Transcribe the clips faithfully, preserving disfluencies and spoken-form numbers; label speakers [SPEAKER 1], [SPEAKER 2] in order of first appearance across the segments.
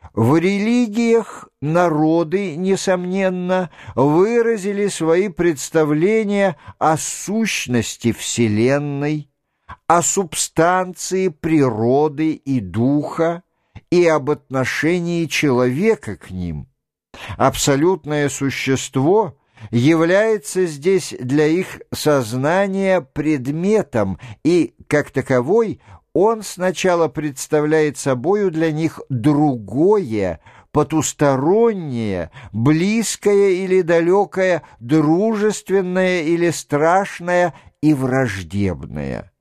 [SPEAKER 1] В религиях народы, несомненно, выразили свои представления о сущности Вселенной, о субстанции природы и духа и об отношении человека к ним. Абсолютное существо является здесь для их сознания предметом, и, как таковой, он сначала представляет собою для них другое, потустороннее, близкое или далекое, дружественное или страшное и враждебное.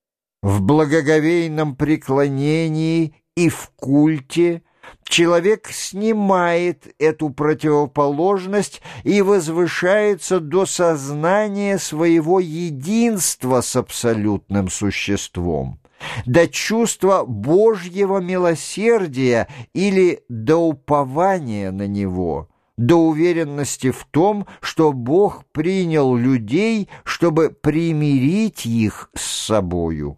[SPEAKER 1] В благоговейном преклонении и в культе человек снимает эту противоположность и возвышается до сознания своего единства с абсолютным существом, до чувства Божьего милосердия или до упования на Него, до уверенности в том, что Бог принял людей, чтобы примирить их с собою.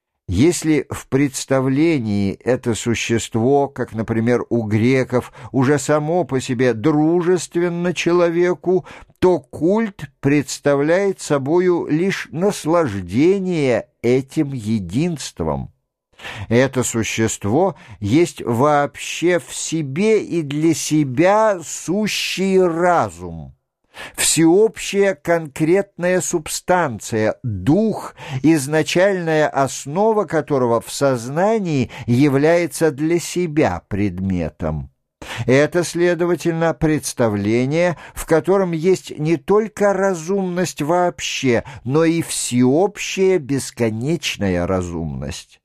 [SPEAKER 1] Если в представлении это существо, как, например, у греков, уже само по себе дружественно человеку, то культ представляет собою лишь наслаждение этим единством. Это существо есть вообще в себе и для себя сущий разум, всеобщая конкретная субстанция, дух, изначальная основа которого в сознании является для себя предметом. Это, следовательно, представление, в котором есть не только разумность вообще, но и всеобщая бесконечная разумность.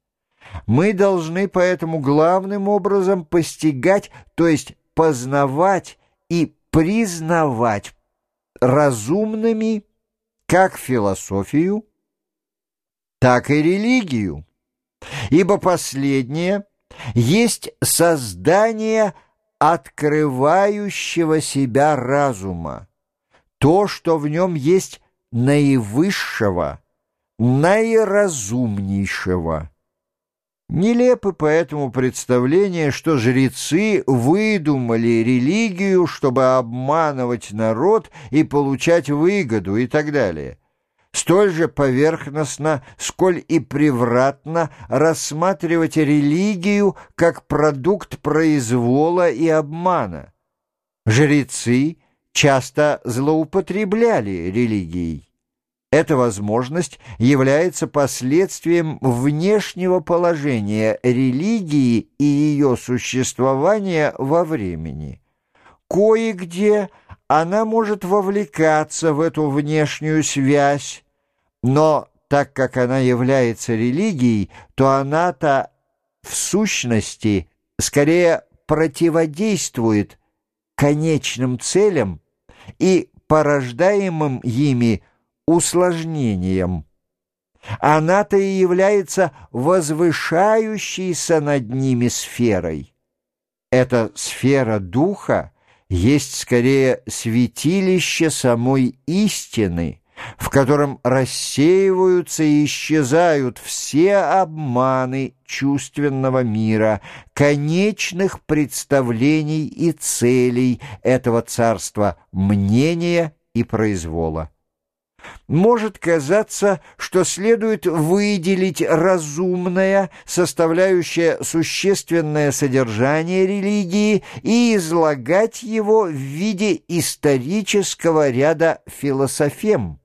[SPEAKER 1] Мы должны поэтому главным образом постигать, то есть познавать и признавать разумными как философию, так и религию, ибо последнее есть создание открывающего себя разума, то, что в нем есть наивысшего, наиразумнейшего. Нелепы поэтому представления, что жрецы выдумали религию, чтобы обманывать народ и получать выгоду и так далее. Столь же поверхностно, сколь и превратно рассматривать религию как продукт произвола и обмана. Жрецы часто злоупотребляли религией. Эта возможность является последствием внешнего положения религии и ее существования во времени. Кое-где она может вовлекаться в эту внешнюю связь, но так как она является религией, то она-то в сущности скорее противодействует конечным целям и порождаемым ими усложнением. Она-то и является возвышающейся над ними сферой. Эта сфера духа есть скорее святилище самой истины, в котором рассеиваются и исчезают все обманы чувственного мира, конечных представлений и целей этого царства мнения и произвола. Может казаться, что следует выделить разумное, составляющее существенное содержание религии, и излагать его в виде исторического ряда философем.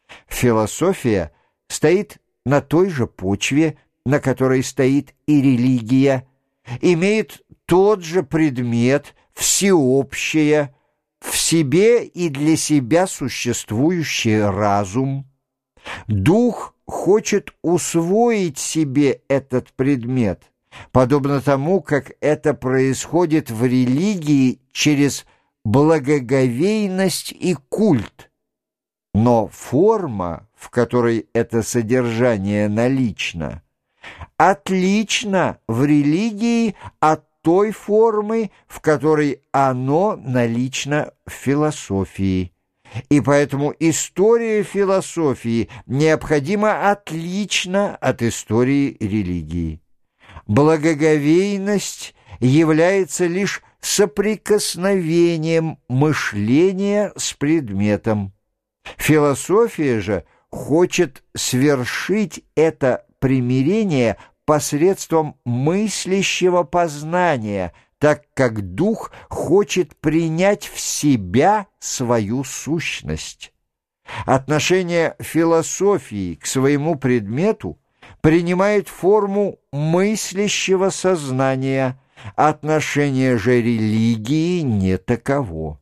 [SPEAKER 1] Философия стоит на той же почве, на которой стоит и религия, имеет тот же предмет, всеобщее, в себе и для себя существующий разум. Дух хочет усвоить себе этот предмет, подобно тому, как это происходит в религии через благоговейность и культ. Но форма, в которой это содержание налично, отлична в религии от той формы, в которой оно налично в философии. И поэтому история философии необходимо отлична от истории религии. Благоговейность является лишь соприкосновением мышления с предметом. Философия же хочет свершить это примирение посредством мыслящего познания, так как дух хочет принять в себя свою сущность. Отношение философии к своему предмету принимает форму мыслящего сознания, отношение же религии не таково.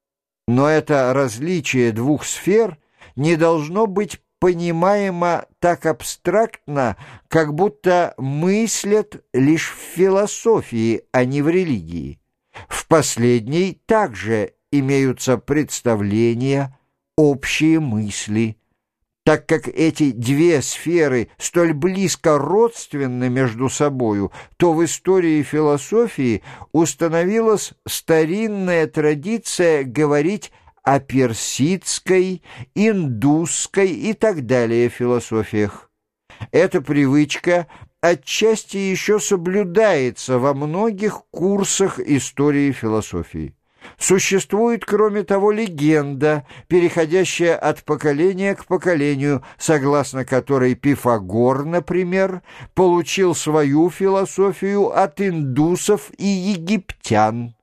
[SPEAKER 1] Но это различие двух сфер не должно быть понимаемо так абстрактно, как будто мыслят лишь в философии, а не в религии. В последней также имеются представления, общие мысли. Так как эти две сферы столь близко родственны между собою, то в истории философии установилась старинная традиция говорить о персидской, индусской и так далее философиях. Эта привычка отчасти еще соблюдается во многих курсах истории философии. Существует, кроме того, легенда, переходящая от поколения к поколению, согласно которой Пифагор, например, получил свою философию от индусов и египтян.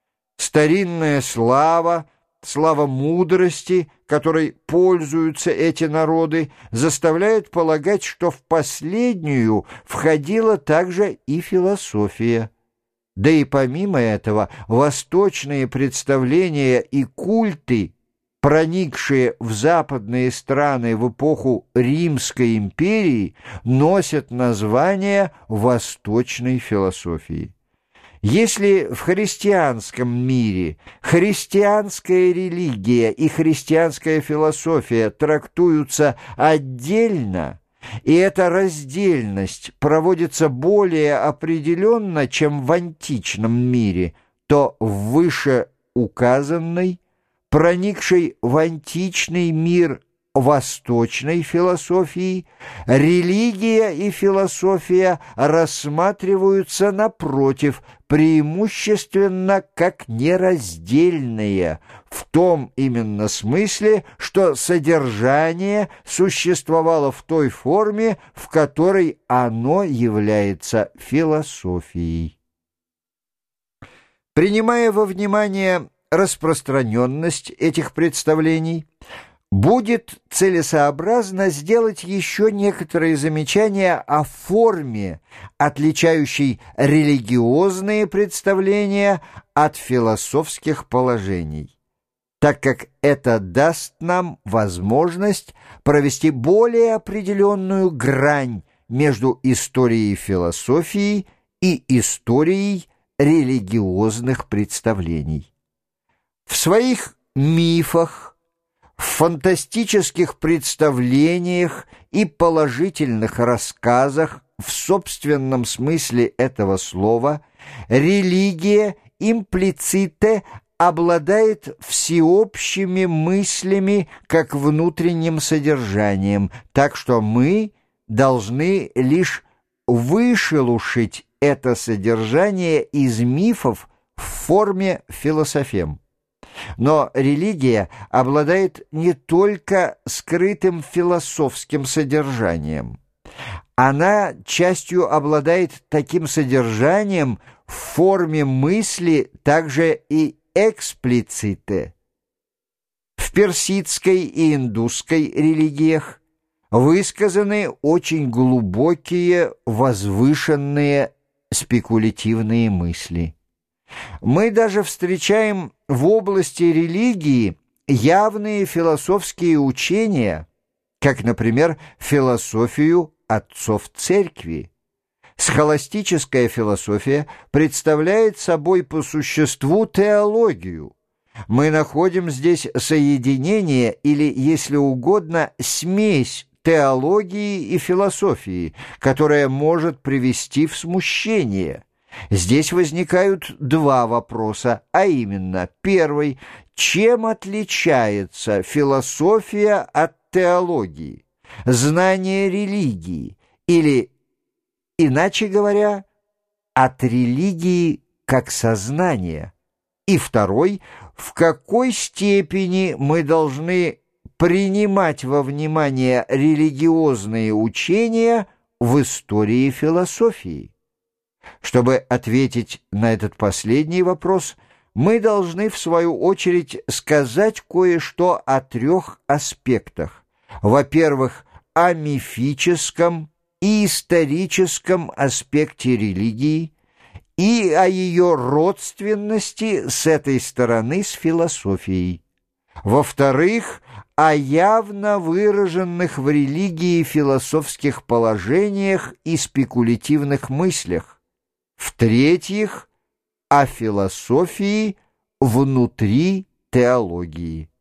[SPEAKER 1] Старинная слава, слава мудрости, которой пользуются эти народы, заставляет полагать, что в последнюю входила также и философия. Да и помимо этого, восточные представления и культы, проникшие в западные страны в эпоху Римской империи, носят название восточной философии. Если в христианском мире христианская религия и христианская философия трактуются отдельно, и эта раздельность проводится более определенно, чем в античном мире, то в вышеуказанной, проникшей в античный мир восточной философии, религия и философия рассматриваются, напротив, преимущественно как нераздельные, в том именно смысле, что содержание существовало в той форме, в которой оно является философией. Принимая во внимание распространенность этих представлений, будет целесообразно сделать еще некоторые замечания о форме, отличающей религиозные представления от философских положений, так как это даст нам возможность провести более определенную грань между историей философии и историей религиозных представлений. В своих мифах, в фантастических представлениях и положительных рассказах в собственном смысле этого слова религия имплиците обладает всеобщими мыслями как внутренним содержанием, так что мы должны лишь вышелушить это содержание из мифов в форме философем. Но религия обладает не только скрытым философским содержанием. Она частью обладает таким содержанием в форме мысли также и эксплиците. В персидской и индусской религиях высказаны очень глубокие, возвышенные, спекулятивные мысли. Мы даже встречаем в области религии явные философские учения, как, например, философию отцов церкви. Схоластическая философия представляет собой по существу теологию. Мы находим здесь соединение или, если угодно, смесь теологии и философии, которая может привести в смущение. Здесь возникают два вопроса, а именно, первый, чем отличается философия от теологии, знание религии, или, иначе говоря, от религии как сознания, и второй — в какой степени мы должны принимать во внимание религиозные учения в истории философии. Чтобы ответить на этот последний вопрос, мы должны, в свою очередь, сказать кое-что о трех аспектах. Во-первых, о мифическом и историческом аспекте религии и о ее родственности с этой стороны с философией. Во-вторых, о явно выраженных в религии философских положениях и спекулятивных мыслях. В-третьих, о философии внутри теологии.